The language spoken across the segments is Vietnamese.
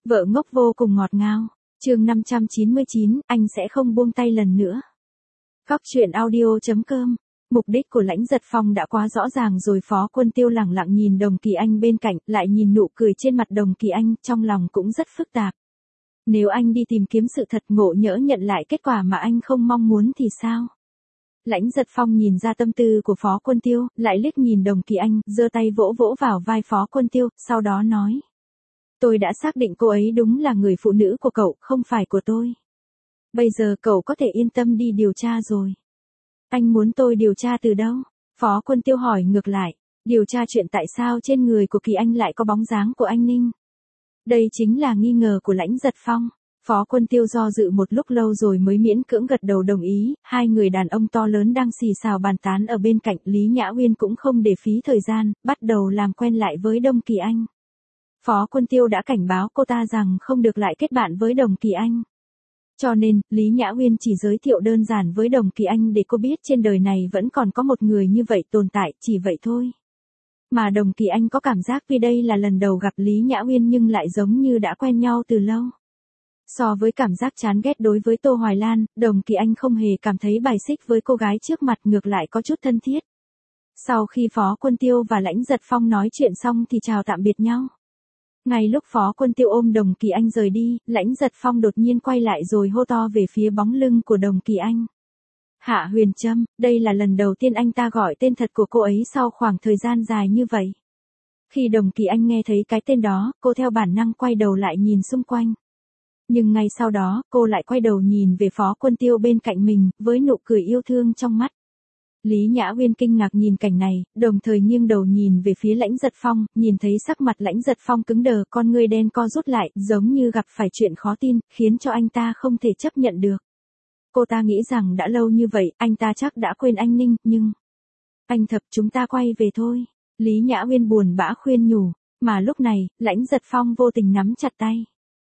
Vợ ngốc vô cùng ngọt ngào. Chương 599, anh sẽ không buông tay lần nữa. Góc truyện audio.com. Mục đích của Lãnh Giật Phong đã quá rõ ràng rồi. Phó Quân Tiêu lẳng lặng nhìn Đồng Kỳ Anh bên cạnh, lại nhìn nụ cười trên mặt Đồng Kỳ Anh, trong lòng cũng rất phức tạp. Nếu anh đi tìm kiếm sự thật, ngộ nhỡ nhận lại kết quả mà anh không mong muốn thì sao? Lãnh Giật Phong nhìn ra tâm tư của Phó Quân Tiêu, lại liếc nhìn Đồng Kỳ Anh, giơ tay vỗ vỗ vào vai Phó Quân Tiêu, sau đó nói. Tôi đã xác định cô ấy đúng là người phụ nữ của cậu, không phải của tôi. Bây giờ cậu có thể yên tâm đi điều tra rồi. Anh muốn tôi điều tra từ đâu? Phó Quân Tiêu hỏi ngược lại. Điều tra chuyện tại sao trên người của Kỳ Anh lại có bóng dáng của anh Ninh. Đây chính là nghi ngờ của Lãnh Giật Phong. Phó Quân Tiêu do dự một lúc lâu rồi mới miễn cưỡng gật đầu đồng ý. Hai người đàn ông to lớn đang xì xào bàn tán ở bên cạnh. Lý Nhã Uyên cũng không để phí thời gian, bắt đầu làm quen lại với Đồng Kỳ Anh. Phó Quân Tiêu đã cảnh báo cô ta rằng không được lại kết bạn với Đồng Kỳ Anh. Cho nên, Lý Nhã Uyên chỉ giới thiệu đơn giản với Đồng Kỳ Anh để cô biết trên đời này vẫn còn có một người như vậy tồn tại, chỉ vậy thôi. Mà Đồng Kỳ Anh có cảm giác vì đây là lần đầu gặp Lý Nhã Uyên nhưng lại giống như đã quen nhau từ lâu. So với cảm giác chán ghét đối với Tô Hoài Lan, Đồng Kỳ Anh không hề cảm thấy bài xích với cô gái trước mặt, ngược lại có chút thân thiết. Sau khi Phó Quân Tiêu và Lãnh Giật Phong nói chuyện xong thì chào tạm biệt nhau. Ngay lúc Phó Quân Tiêu ôm Đồng Kỳ Anh rời đi, Lãnh Giật Phong đột nhiên quay lại rồi hô to về phía bóng lưng của Đồng Kỳ Anh. Hạ Huyền Trâm, đây là lần đầu tiên anh ta gọi tên thật của cô ấy sau khoảng thời gian dài như vậy. Khi Đồng Kỳ Anh nghe thấy cái tên đó, cô theo bản năng quay đầu lại nhìn xung quanh. Nhưng ngay sau đó, cô lại quay đầu nhìn về Phó Quân Tiêu bên cạnh mình, với nụ cười yêu thương trong mắt. Lý Nhã Uyên kinh ngạc nhìn cảnh này, đồng thời nghiêng đầu nhìn về phía Lãnh Giật Phong, nhìn thấy sắc mặt Lãnh Giật Phong cứng đờ, con ngươi đen co rút lại, giống như gặp phải chuyện khó tin, khiến cho anh ta không thể chấp nhận được. Cô ta nghĩ rằng đã lâu như vậy, anh ta chắc đã quên anh Ninh, nhưng... Anh Thập, chúng ta quay về thôi. Lý Nhã Uyên buồn bã khuyên nhủ, mà lúc này, Lãnh Giật Phong vô tình nắm chặt tay.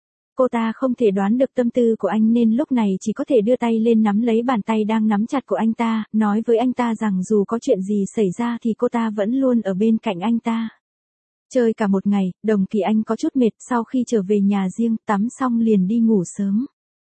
Cô ta không thể đoán được tâm tư của anh nên lúc này chỉ có thể đưa tay lên nắm lấy bàn tay đang nắm chặt của anh ta, nói với anh ta rằng dù có chuyện gì xảy ra thì cô ta vẫn luôn ở bên cạnh anh ta. Chơi cả một ngày, Đồng Kỳ Anh có chút mệt, sau khi trở về nhà riêng, tắm xong liền đi ngủ sớm.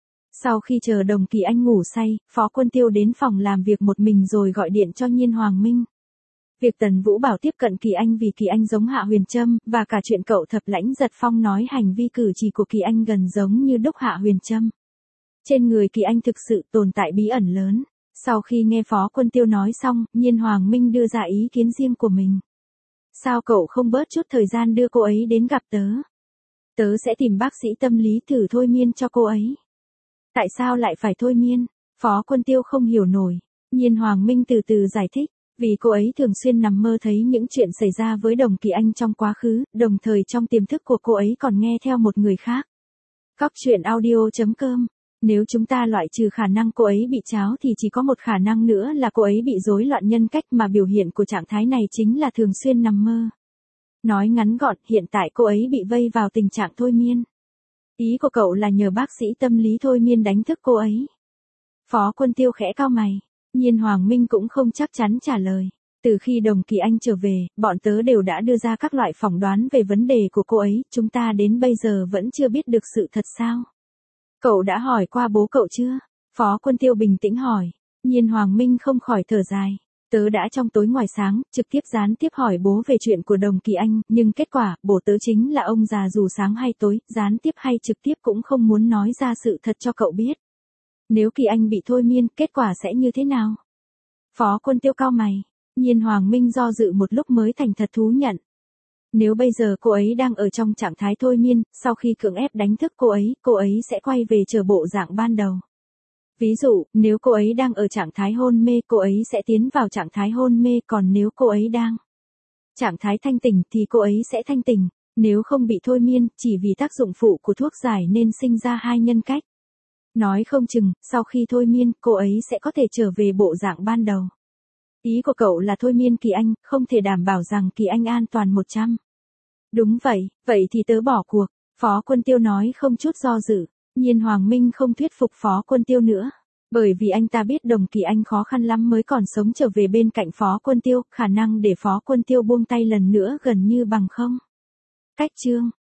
Sau khi chờ Đồng Kỳ Anh ngủ say, Phó Quân Tiêu đến phòng làm việc một mình rồi gọi điện cho Nhiên Hoàng Minh. Việc Tần Vũ Bảo tiếp cận Kỳ Anh vì Kỳ Anh giống Hạ Huyền Trâm, và cả chuyện cậu Thập Lãnh Giật Phong nói hành vi cử chỉ của Kỳ Anh gần giống như đúc Hạ Huyền Trâm. Trên người Kỳ Anh thực sự tồn tại bí ẩn lớn. Sau khi nghe Phó Quân Tiêu nói xong, Nhiên Hoàng Minh đưa ra ý kiến riêng của mình. Sao cậu không bớt chút thời gian đưa cô ấy đến gặp tớ? Tớ sẽ tìm bác sĩ tâm lý thử thôi miên cho cô ấy. Tại sao lại phải thôi miên? Phó Quân Tiêu không hiểu nổi. Nhiên Hoàng Minh từ từ giải thích. Vì cô ấy thường xuyên nằm mơ thấy những chuyện xảy ra với Đồng Kỳ Anh trong quá khứ, đồng thời trong tiềm thức của cô ấy còn nghe theo một người khác. Góc truyện audio.com. Nếu chúng ta loại trừ khả năng cô ấy bị tráo thì chỉ có một khả năng nữa là cô ấy bị rối loạn nhân cách, mà biểu hiện của trạng thái này chính là thường xuyên nằm mơ. Nói ngắn gọn, hiện tại cô ấy bị vây vào tình trạng thôi miên. Ý của cậu là nhờ bác sĩ tâm lý thôi miên đánh thức cô ấy. Phó Quân Tiêu khẽ cau mày. Nhiên Hoàng Minh cũng không chắc chắn trả lời. Từ khi Đồng Kỳ Anh trở về, bọn tớ đều đã đưa ra các loại phỏng đoán về vấn đề của cô ấy, chúng ta đến bây giờ vẫn chưa biết được sự thật sao? Cậu đã hỏi qua bố cậu chưa? Phó Quân Tiêu bình tĩnh hỏi. Nhiên Hoàng Minh không khỏi thở dài. Tớ đã trong tối ngoài sáng, trực tiếp gián tiếp hỏi bố về chuyện của Đồng Kỳ Anh, nhưng kết quả, bố tớ chính là ông già dù sáng hay tối, gián tiếp hay trực tiếp cũng không muốn nói ra sự thật cho cậu biết. Nếu Kỳ Anh bị thôi miên, kết quả sẽ như thế nào? Phó Quân Tiêu cau mày. Nhiên Hoàng Minh do dự một lúc mới thành thật thú nhận. Nếu bây giờ cô ấy đang ở trong trạng thái thôi miên, sau khi cưỡng ép đánh thức cô ấy sẽ quay về trở bộ dạng ban đầu. Ví dụ, nếu cô ấy đang ở trạng thái hôn mê, cô ấy sẽ tiến vào trạng thái hôn mê, còn nếu cô ấy đang trạng thái thanh tỉnh thì cô ấy sẽ thanh tỉnh. Nếu không bị thôi miên, chỉ vì tác dụng phụ của thuốc giải nên sinh ra hai nhân cách. Nói không chừng, sau khi thôi miên, cô ấy sẽ có thể trở về bộ dạng ban đầu. Ý của cậu là thôi miên Kỳ Anh, không thể đảm bảo rằng Kỳ Anh an toàn 100. Đúng vậy, vậy thì tớ bỏ cuộc. Phó Quân Tiêu nói không chút do dự. Nhiên Hoàng Minh không thuyết phục Phó Quân Tiêu nữa. Bởi vì anh ta biết Đồng Kỳ Anh khó khăn lắm mới còn sống trở về bên cạnh Phó Quân Tiêu, khả năng để Phó Quân Tiêu buông tay lần nữa gần như bằng không. Cách chương